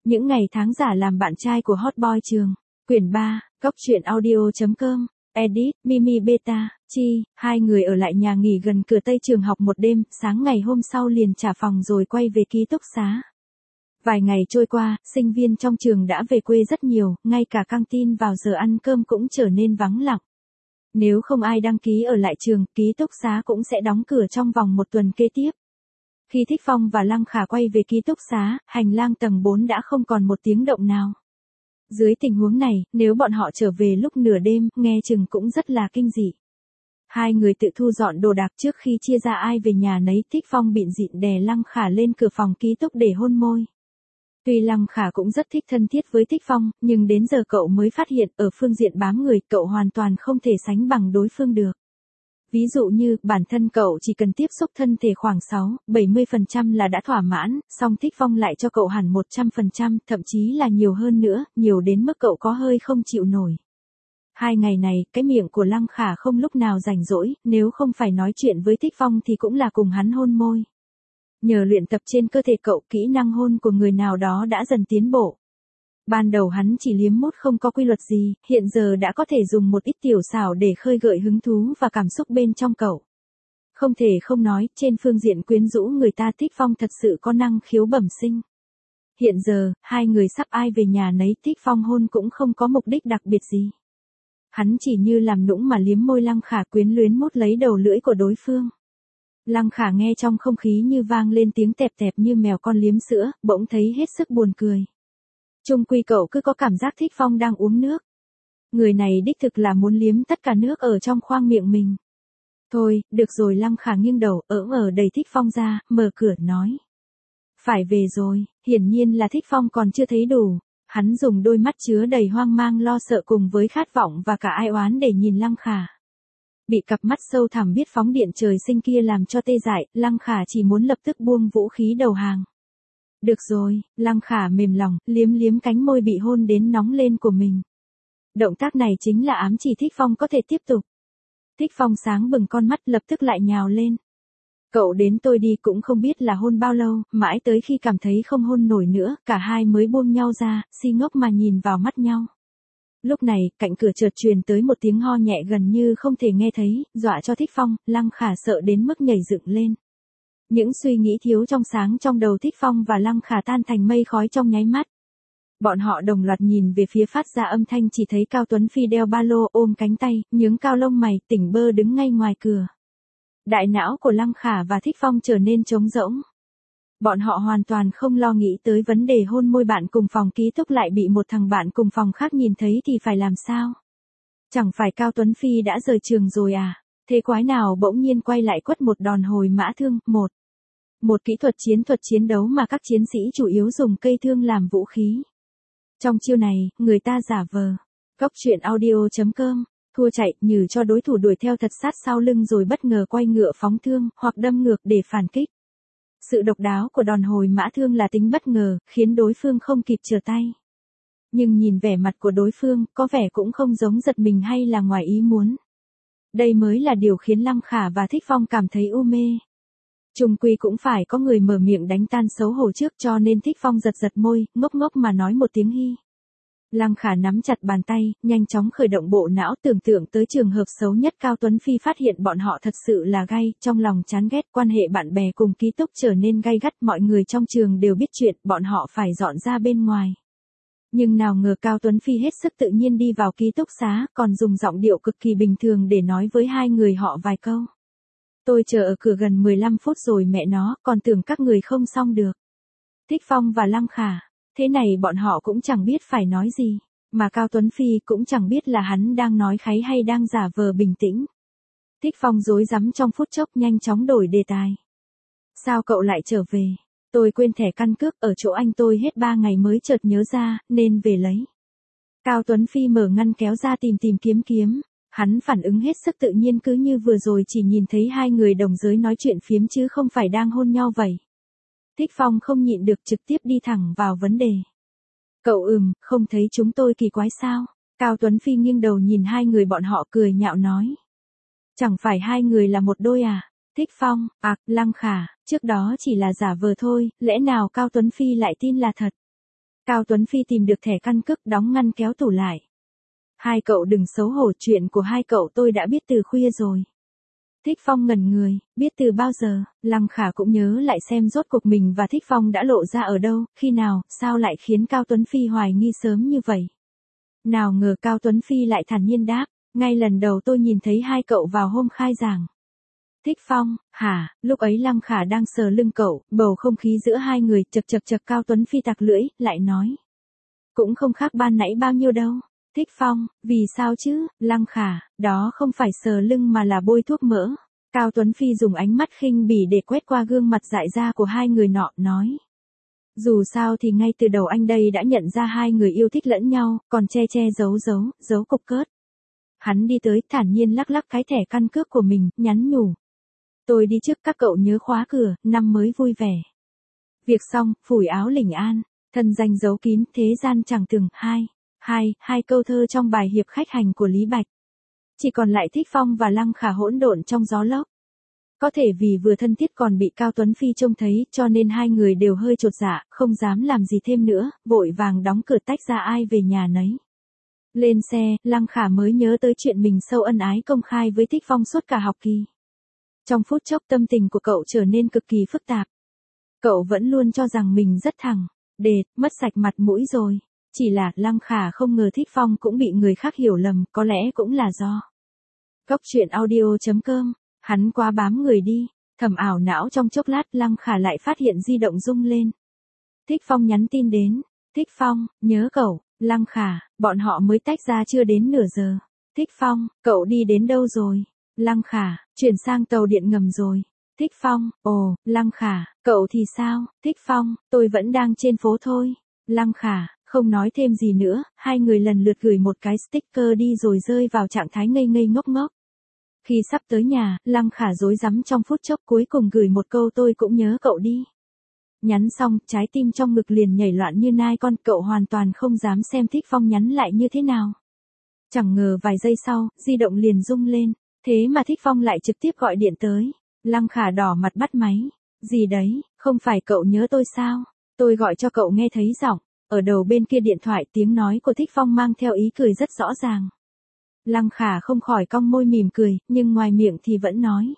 Những ngày tháng giả làm bạn trai của hot boy trường. Quyển 3, Cóc truyện audio.com. Edit, Mimi Beta, Chi, hai người ở lại nhà nghỉ gần cửa Tây trường học một đêm, sáng ngày hôm sau liền trả phòng rồi quay về ký túc xá. Vài ngày trôi qua, sinh viên trong trường đã về quê rất nhiều, ngay cả căng tin vào giờ ăn cơm cũng trở nên vắng lặng. Nếu không ai đăng ký ở lại trường, ký túc xá cũng sẽ đóng cửa trong vòng một tuần kế tiếp. Khi Thích Phong và Lăng Khả quay về ký túc xá, hành lang tầng 4 đã không còn một tiếng động nào. Dưới tình huống này, nếu bọn họ trở về lúc nửa đêm, nghe chừng cũng rất là kinh dị. Hai người tự thu dọn đồ đạc trước khi chia ra ai về nhà nấy. Thích Phong bịn dịn đè Lăng Khả lên cửa phòng ký túc để hôn môi. Tuy Lăng Khả cũng rất thích thân thiết với Thích Phong, nhưng đến giờ cậu mới phát hiện ở phương diện bám người cậu hoàn toàn không thể sánh bằng đối phương được. Ví dụ như, bản thân cậu chỉ cần tiếp xúc thân thể khoảng 6-70% là đã thỏa mãn, song Thích Phong lại cho cậu hẳn 100%, thậm chí là nhiều hơn nữa, nhiều đến mức cậu có hơi không chịu nổi. Hai ngày này, cái miệng của Lăng Khả không lúc nào rảnh rỗi, nếu không phải nói chuyện với Thích Phong thì cũng là cùng hắn hôn môi. Nhờ luyện tập trên cơ thể cậu, kỹ năng hôn của người nào đó đã dần tiến bộ. Ban đầu hắn chỉ liếm mút không có quy luật gì, hiện giờ đã có thể dùng một ít tiểu xảo để khơi gợi hứng thú và cảm xúc bên trong cậu. Không thể không nói, trên phương diện quyến rũ người ta Thích Phong thật sự có năng khiếu bẩm sinh. Hiện giờ, hai người sắp ai về nhà nấy, Thích Phong hôn cũng không có mục đích đặc biệt gì. Hắn chỉ như làm nũng mà liếm môi Lăng Khả, quyến luyến mút lấy đầu lưỡi của đối phương. Lăng Khả nghe trong không khí như vang lên tiếng tẹp tẹp như mèo con liếm sữa, bỗng thấy hết sức buồn cười. Chung quy cậu cứ có cảm giác Thích Phong đang uống nước. Người này đích thực là muốn liếm tất cả nước ở trong khoang miệng mình. Thôi, được rồi. Lăng Khả nghiêng đầu, đẩy Thích Phong ra, mở cửa nói. Phải về rồi. Hiển nhiên là Thích Phong còn chưa thấy đủ. Hắn dùng đôi mắt chứa đầy hoang mang lo sợ cùng với khát vọng và cả ai oán để nhìn Lăng Khả. Bị cặp mắt sâu thẳm biết phóng điện trời sinh kia làm cho tê dại, Lăng Khả chỉ muốn lập tức buông vũ khí đầu hàng. Được rồi. Lăng Khả mềm lòng, liếm liếm cánh môi bị hôn đến nóng lên của mình. Động tác này chính là ám chỉ Thích Phong có thể tiếp tục. Thích Phong sáng bừng con mắt lập tức lại nhào lên. Cậu đến tôi đi cũng không biết là hôn bao lâu, mãi tới khi cảm thấy không hôn nổi nữa, cả hai mới buông nhau ra, si ngốc mà nhìn vào mắt nhau. Lúc này, cạnh cửa chợt truyền tới một tiếng ho nhẹ gần như không thể nghe thấy, dọa cho Thích Phong, Lăng Khả sợ đến mức nhảy dựng lên. Những suy nghĩ thiếu trong sáng trong đầu Thích Phong và Lăng Khả tan thành mây khói trong nháy mắt. Bọn họ đồng loạt nhìn về phía phát ra âm thanh, chỉ thấy Cao Tuấn Phi đeo ba lô, ôm cánh tay, nhướng cao lông mày, tỉnh bơ đứng ngay ngoài cửa. Đại não của Lăng Khả và Thích Phong trở nên trống rỗng. Bọn họ hoàn toàn không lo nghĩ tới vấn đề hôn môi bạn cùng phòng ký túc lại bị một thằng bạn cùng phòng khác nhìn thấy thì phải làm sao? Chẳng phải Cao Tuấn Phi đã rời trường rồi à? Thế quái nào bỗng nhiên quay lại quất một đòn hồi mã thương, một kỹ thuật chiến đấu mà các chiến sĩ chủ yếu dùng cây thương làm vũ khí. Trong chiêu này, người ta giả vờ. Cóc truyện audio.com, thua chạy, nhử cho đối thủ đuổi theo thật sát sau lưng rồi bất ngờ quay ngựa phóng thương, hoặc đâm ngược để phản kích. Sự độc đáo của đòn hồi mã thương là tính bất ngờ, khiến đối phương không kịp trở tay. Nhưng nhìn vẻ mặt của đối phương, có vẻ cũng không giống giật mình hay là ngoài ý muốn. Đây mới là điều khiến Lăng Khả và Thích Phong cảm thấy u mê. Chung quy cũng phải có người mở miệng đánh tan xấu hổ trước, cho nên Thích Phong giật môi, ngốc ngốc mà nói một tiếng hi. Lăng Khả nắm chặt bàn tay, nhanh chóng khởi động bộ não tưởng tượng tới trường hợp xấu nhất. Cao Tuấn Phi phát hiện bọn họ thật sự là gay, trong lòng chán ghét, quan hệ bạn bè cùng ký túc trở nên gay gắt, mọi người trong trường đều biết chuyện, bọn họ phải dọn ra bên ngoài. Nhưng nào ngờ Cao Tuấn Phi hết sức tự nhiên đi vào ký túc xá, còn dùng giọng điệu cực kỳ bình thường để nói với hai người họ vài câu. Tôi chờ ở cửa gần 15 phút rồi mẹ nó, còn tưởng các người không xong được. Thích Phong và Lăng Khả, thế này bọn họ cũng chẳng biết phải nói gì, mà Cao Tuấn Phi cũng chẳng biết là hắn đang nói kháy hay đang giả vờ bình tĩnh. Thích Phong rối rắm trong phút chốc, nhanh chóng đổi đề tài. Sao cậu lại trở về? Tôi quên thẻ căn cước ở chỗ anh tôi hết 3 ngày mới chợt nhớ ra, nên về lấy. Cao Tuấn Phi mở ngăn kéo ra tìm kiếm. Hắn phản ứng hết sức tự nhiên, cứ như vừa rồi chỉ nhìn thấy hai người đồng giới nói chuyện phiếm chứ không phải đang hôn nhau vậy. Thích Phong không nhịn được trực tiếp đi thẳng vào vấn đề. Cậu không thấy chúng tôi kỳ quái sao? Cao Tuấn Phi nghiêng đầu nhìn hai người bọn họ cười nhạo nói. Chẳng phải hai người là một đôi à? Thích Phong, Lăng Khả, trước đó chỉ là giả vờ thôi, lẽ nào Cao Tuấn Phi lại tin là thật? Cao Tuấn Phi tìm được thẻ căn cước đóng ngăn kéo tủ lại. Hai cậu đừng xấu hổ, chuyện của hai cậu tôi đã biết từ khuya rồi. Thích Phong ngẩn người, biết từ bao giờ, Lăng Khả cũng nhớ lại xem rốt cuộc mình và Thích Phong đã lộ ra ở đâu, khi nào, sao lại khiến Cao Tuấn Phi hoài nghi sớm như vậy. Nào ngờ Cao Tuấn Phi lại thản nhiên đáp, ngay lần đầu tôi nhìn thấy hai cậu vào hôm khai giảng. Thích Phong, hả, lúc ấy Lăng Khả đang sờ lưng cậu, bầu không khí giữa hai người chật chật chật. Cao Tuấn Phi tặc lưỡi, lại nói. Cũng không khác ban nãy bao nhiêu đâu. Thích Phong, vì sao chứ, Lăng Khả, đó không phải sờ lưng mà là bôi thuốc mỡ. Cao Tuấn Phi dùng ánh mắt khinh bỉ để quét qua gương mặt dại ra của hai người nọ, nói. Dù sao thì ngay từ đầu anh đây đã nhận ra hai người yêu thích lẫn nhau, còn che che giấu cục cớt. Hắn đi tới thản nhiên lắc lắc cái thẻ căn cước của mình, nhắn nhủ. Tôi đi trước, các cậu nhớ khóa cửa, năm mới vui vẻ. Việc xong, phủi áo lỉnh an, thân danh giấu kín, thế gian chẳng từng, hai câu thơ trong bài hiệp khách hành của Lý Bạch. Chỉ còn lại Thích Phong và Lăng Khả hỗn độn trong gió lốc. Có thể vì vừa thân thiết còn bị Cao Tuấn Phi trông thấy, cho nên hai người đều hơi chột dạ, không dám làm gì thêm nữa, vội vàng đóng cửa tách ra ai về nhà nấy. Lên xe, Lăng Khả mới nhớ tới chuyện mình sâu ân ái công khai với Thích Phong suốt cả học kỳ. Trong phút chốc tâm tình của cậu trở nên cực kỳ phức tạp. Cậu vẫn luôn cho rằng mình rất thẳng, đệt, mất sạch mặt mũi rồi. Chỉ là Lăng Khả không ngờ Thích Phong cũng bị người khác hiểu lầm, có lẽ cũng là do. Cốc truyện audio.com, hắn quá bám người đi, thầm ảo não trong chốc lát. Lăng Khả lại phát hiện di động rung lên. Thích Phong nhắn tin đến. Thích Phong, nhớ cậu. Lăng Khả, bọn họ mới tách ra chưa đến nửa giờ. Thích Phong, cậu đi đến đâu rồi? Lăng Khả, chuyển sang tàu điện ngầm rồi. Thích Phong, ồ, Lăng Khả, cậu thì sao? Thích Phong, tôi vẫn đang trên phố thôi. Lăng Khả, không nói thêm gì nữa, hai người lần lượt gửi một cái sticker đi rồi rơi vào trạng thái ngây ngây ngốc ngốc. Khi sắp tới nhà, Lăng Khả rối rắm trong phút chốc cuối cùng gửi một câu tôi cũng nhớ cậu đi. Nhắn xong, trái tim trong ngực liền nhảy loạn như nai con, cậu hoàn toàn không dám xem Thích Phong nhắn lại như thế nào. Chẳng ngờ vài giây sau, di động liền rung lên, thế mà Thích Phong lại trực tiếp gọi điện tới. Lăng Khả đỏ mặt bắt máy. Gì đấy, không phải cậu nhớ tôi sao? Tôi gọi cho cậu nghe thấy giọng. Ở đầu bên kia điện thoại tiếng nói của Thích Phong mang theo ý cười rất rõ ràng. Lăng Khả không khỏi cong môi mỉm cười, nhưng ngoài miệng thì vẫn nói.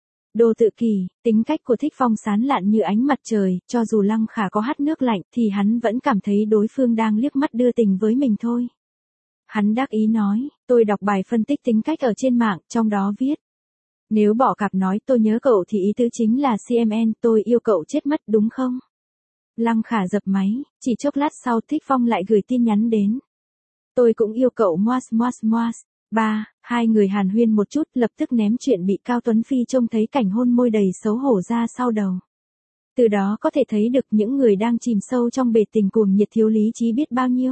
Đồ tự kỷ, tính cách của Thích Phong sán lạn như ánh mặt trời, cho dù Lăng Khả có hắt nước lạnh thì hắn vẫn cảm thấy đối phương đang liếc mắt đưa tình với mình thôi. Hắn đắc ý nói, tôi đọc bài phân tích tính cách ở trên mạng, trong đó viết. Nếu bỏ cặp nói tôi nhớ cậu thì ý tứ chính là CMN, tôi yêu cậu chết mất đúng không? Lăng Khả dập máy, chỉ chốc lát sau Thích Phong lại gửi tin nhắn đến. Tôi cũng yêu cậu moas. Hai người hàn huyên một chút, lập tức ném chuyện bị Cao Tuấn Phi trông thấy cảnh hôn môi đầy xấu hổ ra sau đầu. Từ đó có thể thấy được những người đang chìm sâu trong bể tình cuồng nhiệt thiếu lý trí biết bao nhiêu.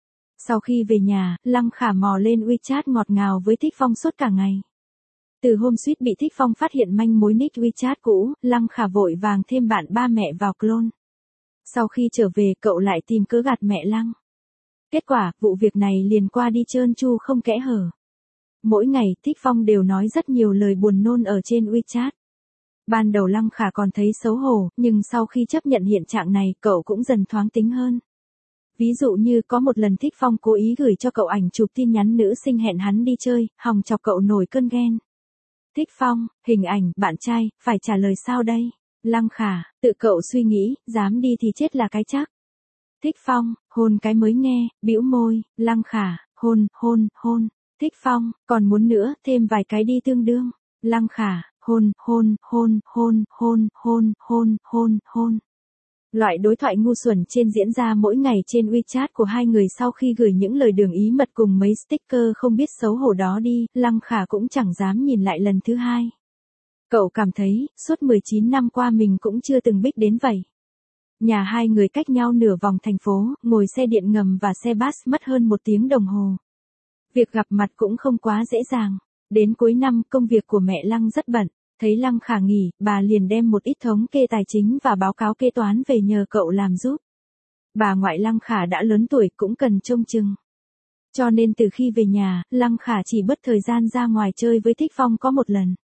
Sau khi về nhà, Lăng Khả mò lên WeChat ngọt ngào với Thích Phong suốt cả ngày. Từ hôm suýt bị Thích Phong phát hiện manh mối nick WeChat cũ, Lăng Khả vội vàng thêm bạn ba mẹ vào clone. Sau khi trở về cậu lại tìm cớ gạt mẹ Lăng. Kết quả, vụ việc này liền qua đi trơn tru không kẽ hở. Mỗi ngày, Thích Phong đều nói rất nhiều lời buồn nôn ở trên WeChat. Ban đầu Lăng Khả còn thấy xấu hổ, nhưng sau khi chấp nhận hiện trạng này, cậu cũng dần thoáng tính hơn. Ví dụ như có một lần Thích Phong cố ý gửi cho cậu ảnh chụp tin nhắn nữ sinh hẹn hắn đi chơi, hòng chọc cậu nổi cơn ghen. Thích Phong, hình ảnh, bạn trai, phải trả lời sao đây? Lăng Khả, tự cậu suy nghĩ, dám đi thì chết là cái chắc. Thích Phong, hôn cái mới nghe, bĩu môi. Lăng Khả, hôn. Thích Phong, còn muốn nữa, thêm vài cái đi tương đương. Lăng Khả, hôn. Loại đối thoại ngu xuẩn trên diễn ra mỗi ngày trên WeChat của hai người. Sau khi gửi những lời đường ý mật cùng mấy sticker không biết xấu hổ đó đi, Lăng Khả cũng chẳng dám nhìn lại lần thứ hai. Cậu cảm thấy, suốt 19 năm qua mình cũng chưa từng biết đến vậy. Nhà hai người cách nhau nửa vòng thành phố, ngồi xe điện ngầm và xe bus mất hơn 1 tiếng đồng hồ. Việc gặp mặt cũng không quá dễ dàng. Đến cuối năm, công việc của mẹ Lăng rất bận. Thấy Lăng Khả nghỉ, bà liền đem một ít thống kê tài chính và báo cáo kế toán về nhờ cậu làm giúp. Bà ngoại Lăng Khả đã lớn tuổi cũng cần trông chừng. Cho nên từ khi về nhà, Lăng Khả chỉ bớt thời gian ra ngoài chơi với Thích Phong có một lần.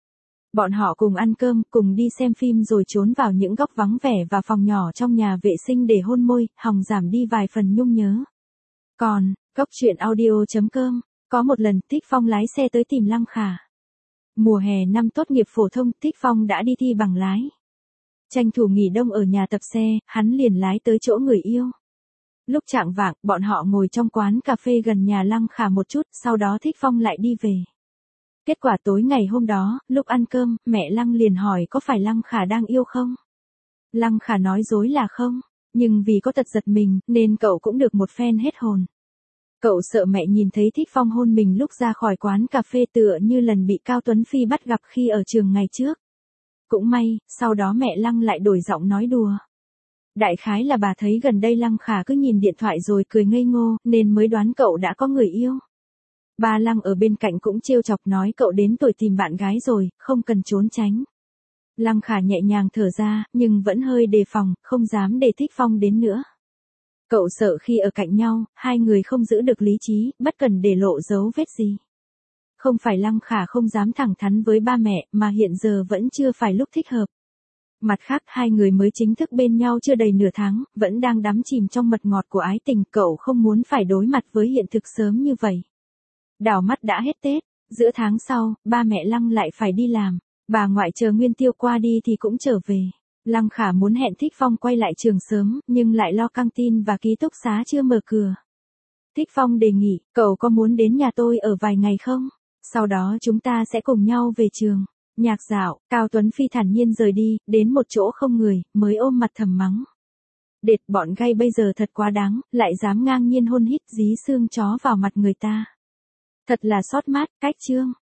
Bọn họ cùng ăn cơm, cùng đi xem phim rồi trốn vào những góc vắng vẻ và phòng nhỏ trong nhà vệ sinh để hôn môi, hòng giảm đi vài phần nhung nhớ. Còn, Cốc truyện audio.com, có một lần Thích Phong lái xe tới tìm Lăng Khả. Mùa hè năm tốt nghiệp phổ thông, Thích Phong đã đi thi bằng lái. Tranh thủ nghỉ đông ở nhà tập xe, hắn liền lái tới chỗ người yêu. Lúc chạng vạng, bọn họ ngồi trong quán cà phê gần nhà Lăng Khả một chút, sau đó Thích Phong lại đi về. Kết quả tối ngày hôm đó, lúc ăn cơm, mẹ Lăng liền hỏi có phải Lăng Khả đang yêu không? Lăng Khả nói dối là không, nhưng vì có tật giật mình, nên cậu cũng được một phen hết hồn. Cậu sợ mẹ nhìn thấy Thích Phong hôn mình lúc ra khỏi quán cà phê tựa như lần bị Cao Tuấn Phi bắt gặp khi ở trường ngày trước. Cũng may, sau đó mẹ Lăng lại đổi giọng nói đùa. Đại khái là bà thấy gần đây Lăng Khả cứ nhìn điện thoại rồi cười ngây ngô, nên mới đoán cậu đã có người yêu. Ba Lăng ở bên cạnh cũng trêu chọc nói cậu đến tuổi tìm bạn gái rồi, không cần trốn tránh. Lăng Khả nhẹ nhàng thở ra, nhưng vẫn hơi đề phòng, không dám để Thích Phong đến nữa. Cậu sợ khi ở cạnh nhau, hai người không giữ được lý trí, bất cần để lộ dấu vết gì. Không phải Lăng Khả không dám thẳng thắn với ba mẹ, mà hiện giờ vẫn chưa phải lúc thích hợp. Mặt khác, hai người mới chính thức bên nhau chưa đầy nửa tháng, vẫn đang đắm chìm trong mật ngọt của ái tình, cậu không muốn phải đối mặt với hiện thực sớm như vậy. Đảo mắt đã hết Tết, giữa tháng sau, ba mẹ Lăng lại phải đi làm, bà ngoại chờ Nguyên Tiêu qua đi thì cũng trở về. Lăng Khả muốn hẹn Thích Phong quay lại trường sớm, nhưng lại lo căng tin và ký túc xá chưa mở cửa. Thích Phong đề nghị, cậu có muốn đến nhà tôi ở vài ngày không? Sau đó chúng ta sẽ cùng nhau về trường. Nhạc dạo, Cao Tuấn Phi thản nhiên rời đi, đến một chỗ không người, mới ôm mặt thầm mắng. Đệt, bọn gay bây giờ thật quá đáng, lại dám ngang nhiên hôn hít dí xương chó vào mặt người ta. Thật là xót mát, cách chương.